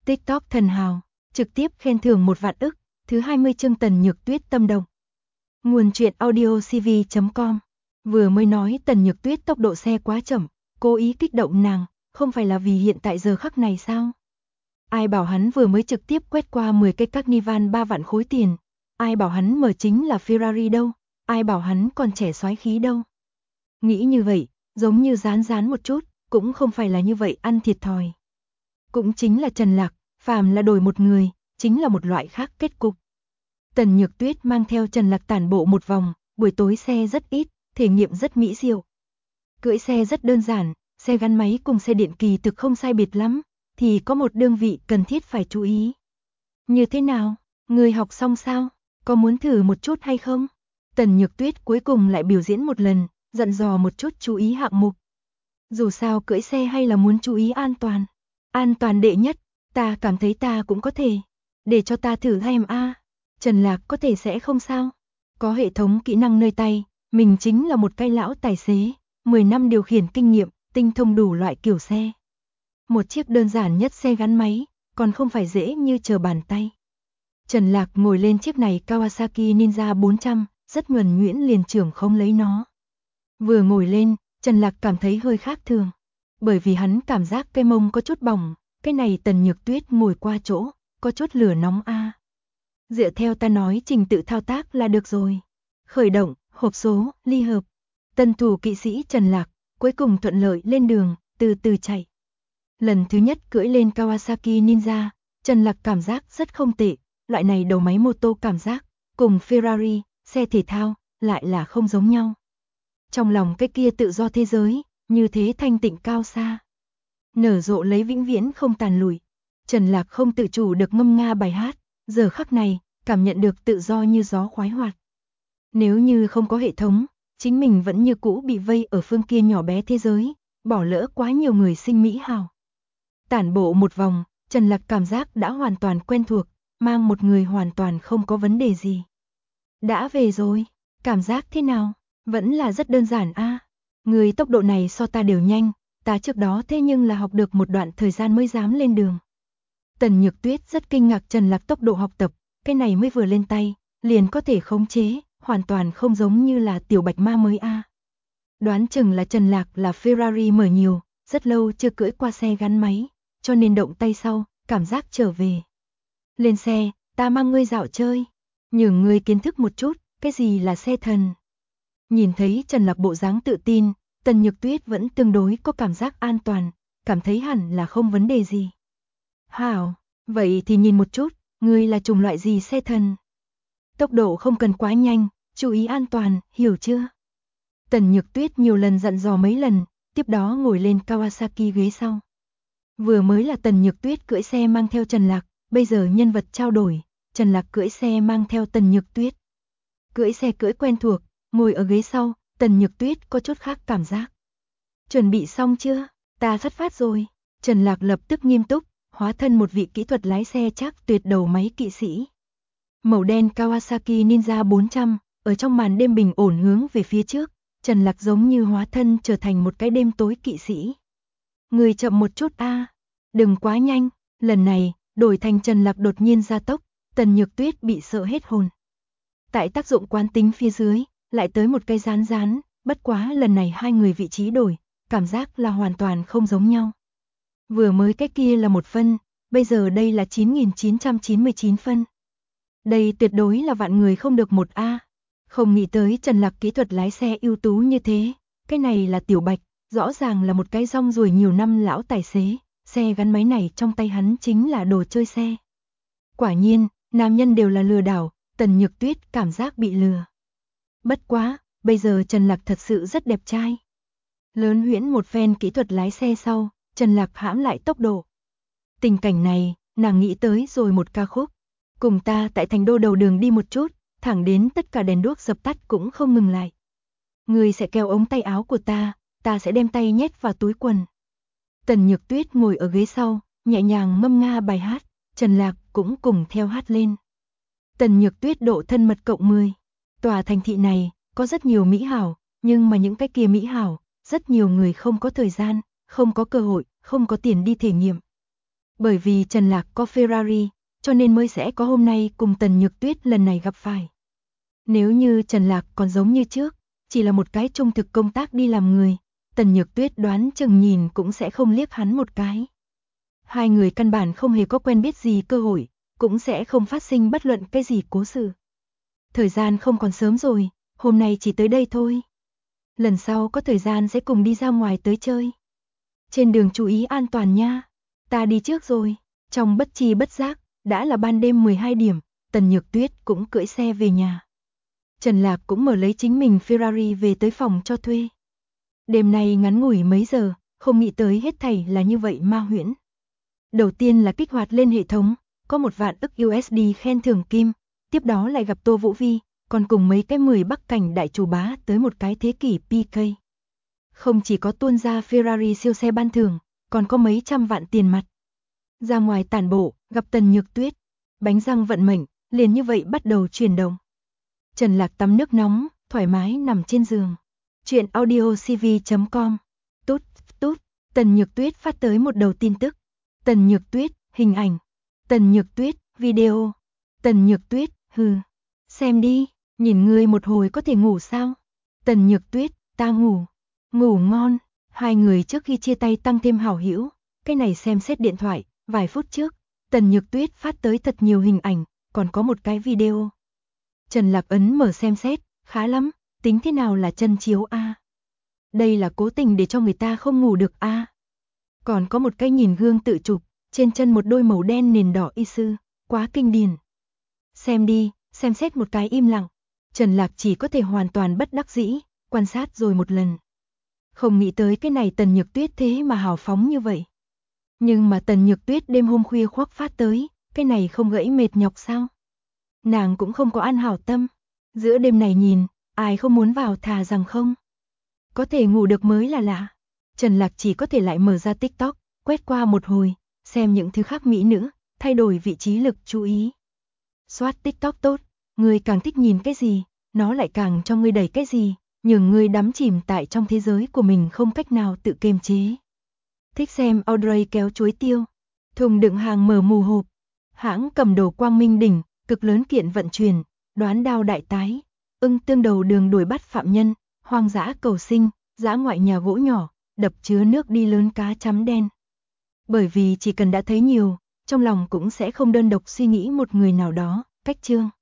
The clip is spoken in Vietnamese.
TikTok thần hào, trực tiếp khen thưởng 1 vạn ức, thứ 20 chương Tần Nhược Tuyết tâm động. Nguồn truyện audio cv.com. Vừa mới nói Tần Nhược Tuyết tốc độ xe quá chậm, cố ý kích động nàng, không phải là vì hiện tại giờ khắc này sao? Ai bảo hắn vừa mới trực tiếp quét qua 10 cây Carnival 3 vạn khối tiền, ai bảo hắn mở chính là Ferrari đâu, ai bảo hắn còn trẻ soái khí đâu. Nghĩ như vậy, giống như rán một chút, cũng không phải là như vậy ăn thiệt thòi. Cũng chính là Trần Lạc, phàm là đổi một người, chính là một loại khác kết cục. Tần Nhược Tuyết mang theo Trần Lạc tản bộ một vòng, buổi tối xe rất ít, thể nghiệm rất mỹ diệu. Cưỡi xe rất đơn giản, xe gắn máy cùng xe điện kỳ thực không sai biệt lắm, thì có một đơn vị cần thiết phải chú ý. Như thế nào? Người học xong sao? Có muốn thử một chút hay không? Tần Nhược Tuyết cuối cùng lại biểu diễn một lần, dặn dò một chút chú ý hạng mục. Dù sao cưỡi xe hay là muốn chú ý an toàn. An toàn đệ nhất, ta cảm thấy ta cũng có thể. Để cho ta thử xem a. Trần Lạc có thể sẽ không sao. Có hệ thống kỹ năng nơi tay, mình chính là một cái lão tài xế, 10 năm điều khiển kinh nghiệm, tinh thông đủ loại kiểu xe. Một chiếc đơn giản nhất xe gắn máy, còn không phải dễ như trở bàn tay. Trần Lạc ngồi lên chiếc này Kawasaki Ninja 400, rất nhuần nhuyễn liền trưởng không lấy nó. Vừa ngồi lên, Trần Lạc cảm thấy hơi khác thường. Bởi vì hắn cảm giác cái mông có chút bỏng, cái này Tần Nhược Tuyết ngồi qua chỗ, có chút lửa nóng a. Dựa theo ta nói trình tự thao tác là được rồi. Khởi động, hộp số, ly hợp. Tân thủ kỵ sĩ Trần Lạc, cuối cùng thuận lợi lên đường, từ từ chạy. Lần thứ nhất cưỡi lên Kawasaki Ninja, Trần Lạc cảm giác rất không tệ, loại này đầu máy mô tô cảm giác, cùng Ferrari, xe thể thao, lại là không giống nhau. Trong lòng cái kia tự do thế giới, như thế thanh tịnh cao xa. Nở rộ lấy vĩnh viễn không tàn lụi. Trần Lạc không tự chủ được ngâm nga bài hát, giờ khắc này, cảm nhận được tự do như gió khoái hoạt. Nếu như không có hệ thống, chính mình vẫn như cũ bị vây ở phương kia nhỏ bé thế giới, bỏ lỡ quá nhiều người sinh mỹ hào. Tản bộ một vòng, Trần Lạc cảm giác đã hoàn toàn quen thuộc, mang một người hoàn toàn không có vấn đề gì. Đã về rồi, cảm giác thế nào? Vẫn là rất đơn giản a. Người tốc độ này so ta đều nhanh, ta trước đó thế nhưng là học được một đoạn thời gian mới dám lên đường. Tần Nhược Tuyết rất kinh ngạc Trần Lạc tốc độ học tập, cái này mới vừa lên tay, liền có thể khống chế, hoàn toàn không giống như là tiểu bạch ma mới a. Đoán chừng là Trần Lạc là Ferrari mở nhiều, rất lâu chưa cưỡi qua xe gắn máy, cho nên động tay sau, cảm giác trở về. Lên xe, ta mang ngươi dạo chơi, nhường ngươi kiến thức một chút, cái gì là xe thần. Nhìn thấy Trần Lạc bộ dáng tự tin, Tần Nhược Tuyết vẫn tương đối có cảm giác an toàn, cảm thấy hẳn là không vấn đề gì. Hảo, vậy thì nhìn một chút, ngươi là chủng loại gì xe thần? Tốc độ không cần quá nhanh, chú ý an toàn, hiểu chưa? Tần Nhược Tuyết nhiều lần dặn dò mấy lần, tiếp đó ngồi lên Kawasaki ghế sau. Vừa mới là Tần Nhược Tuyết cưỡi xe mang theo Trần Lạc, bây giờ nhân vật trao đổi, Trần Lạc cưỡi xe mang theo Tần Nhược Tuyết. Cưỡi xe cưỡi quen thuộc, ngồi ở ghế sau, Tần Nhược Tuyết có chút khác cảm giác. Chuẩn bị xong chưa? Ta xuất phát rồi. Trần Lạc lập tức nghiêm túc, hóa thân một vị kỹ thuật lái xe chắc tuyệt đầu máy kỵ sĩ. Màu đen Kawasaki Ninja 400, ở trong màn đêm bình ổn hướng về phía trước, Trần Lạc giống như hóa thân trở thành một cái đêm tối kỵ sĩ. Người chậm một chút a, đừng quá nhanh, lần này, đổi thành Trần Lạc đột nhiên gia tốc, Tần Nhược Tuyết bị sợ hết hồn. Tại tác dụng quán tính phía dưới, lại tới một cái rán, bất quá lần này hai người vị trí đổi, cảm giác là hoàn toàn không giống nhau. Vừa mới cái kia là 1 phân, bây giờ đây là 9.999 phân. Đây tuyệt đối là vạn người không được 1A. Không nghĩ tới Trần Lạc kỹ thuật lái xe ưu tú như thế, cái này là tiểu bạch, rõ ràng là một cái rong ruổi nhiều năm lão tài xế, xe gắn máy này trong tay hắn chính là đồ chơi xe. Quả nhiên, nam nhân đều là lừa đảo, Tần Nhược Tuyết cảm giác bị lừa. Bất quá, bây giờ Trần Lạc thật sự rất đẹp trai. Lớn huyễn một phen kỹ thuật lái xe sau, Trần Lạc hãm lại tốc độ. Tình cảnh này, nàng nghĩ tới rồi một ca khúc. Cùng ta tại thành đô đầu đường đi một chút, thẳng đến tất cả đèn đuốc dập tắt cũng không ngừng lại. Ngươi sẽ kéo ống tay áo của ta sẽ đem tay nhét vào túi quần. Tần Nhược Tuyết ngồi ở ghế sau, nhẹ nhàng ngâm nga bài hát, Trần Lạc cũng cùng theo hát lên. Tần Nhược Tuyết độ thân mật cộng 10. Tòa thành thị này, có rất nhiều mỹ hảo, nhưng mà những cái kia mỹ hảo, rất nhiều người không có thời gian, không có cơ hội, không có tiền đi thể nghiệm. Bởi vì Trần Lạc có Ferrari, cho nên mới sẽ có hôm nay cùng Tần Nhược Tuyết lần này gặp phải. Nếu như Trần Lạc còn giống như trước, chỉ là một cái trung thực công tác đi làm người, Tần Nhược Tuyết đoán chừng nhìn cũng sẽ không liếc hắn một cái. Hai người căn bản không hề có quen biết gì cơ hội, cũng sẽ không phát sinh bất luận cái gì cố sự. Thời gian không còn sớm rồi, hôm nay chỉ tới đây thôi. Lần sau có thời gian sẽ cùng đi ra ngoài tới chơi. Trên đường chú ý an toàn nha. Ta đi trước rồi. Trong bất tri bất giác, đã là ban đêm 12 điểm, Tần Nhược Tuyết cũng cưỡi xe về nhà. Trần Lạc cũng mở lấy chính mình Ferrari về tới phòng cho thuê. Đêm nay ngắn ngủi mấy giờ, không nghĩ tới hết thảy là như vậy ma huyễn. Đầu tiên là kích hoạt lên hệ thống, có 1 vạn ức USD khen thưởng kim, tiếp đó lại gặp Tô Vũ Vi, còn cùng mấy cái 10 bắc cảnh đại chủ bá tới một cái thế kỷ PK. Không chỉ có tuôn ra Ferrari siêu xe ban thưởng, còn có mấy trăm vạn tiền mặt. Ra ngoài tản bộ, gặp Tần Nhược Tuyết, bánh răng vận mệnh, liền như vậy bắt đầu chuyển động. Trần Lạc tắm nước nóng, thoải mái nằm trên giường. Chuyện audiocv.com. Tút, tút, Tần Nhược Tuyết phát tới một đầu tin tức. Tần Nhược Tuyết, hình ảnh. Tần Nhược Tuyết, video. Tần Nhược Tuyết, hừ. Xem đi, nhìn ngươi một hồi có thể ngủ sao? Tần Nhược Tuyết, ta ngủ. Ngủ ngon. Hai người trước khi chia tay tăng thêm hảo hữu. Cái này xem xét điện thoại, vài phút trước, Tần Nhược Tuyết phát tới thật nhiều hình ảnh, còn có một cái video. Trần Lạc ấn mở xem xét, khá lắm, tính thế nào là chân chiếu a? Đây là cố tình để cho người ta không ngủ được a. Còn có một cái nhìn gương tự chụp, trên chân một đôi màu đen nền đỏ y sư, quá kinh điển. Xem đi, xem xét một cái im lặng. Trần Lạc chỉ có thể hoàn toàn bất đắc dĩ, quan sát rồi một lần. Không nghĩ tới cái này Tần Nhược Tuyết thế mà hào phóng như vậy. Nhưng mà Tần Nhược Tuyết đêm hôm khuya khoác phát tới, cái này không gãy mệt nhọc sao? Nàng cũng không có ăn hảo tâm. Giữa đêm này nhìn, ai không muốn vào thà rằng không. Có thể ngủ được mới là lạ. Trần Lạc chỉ có thể lại mở ra TikTok, quét qua một hồi, xem những thứ khác mỹ nữ, thay đổi vị trí lực chú ý. Soát TikTok tốt, người càng thích nhìn cái gì, nó lại càng cho ngươi đẩy cái gì, nhường ngươi đắm chìm tại trong thế giới của mình không cách nào tự kiềm chế. Thích xem Audrey kéo chuối tiêu, thùng đựng hàng mở mù hộp, hãng cầm đồ Quang Minh đỉnh, cực lớn kiện vận chuyển, đoán đao đại tái, ưng tương đầu đường đuổi bắt phạm nhân, hoang dã cầu sinh, dã ngoại nhà gỗ nhỏ, đập chứa nước đi lớn cá chấm đen. Bởi vì chỉ cần đã thấy nhiều, trong lòng cũng sẽ không đơn độc suy nghĩ một người nào đó, cách chương.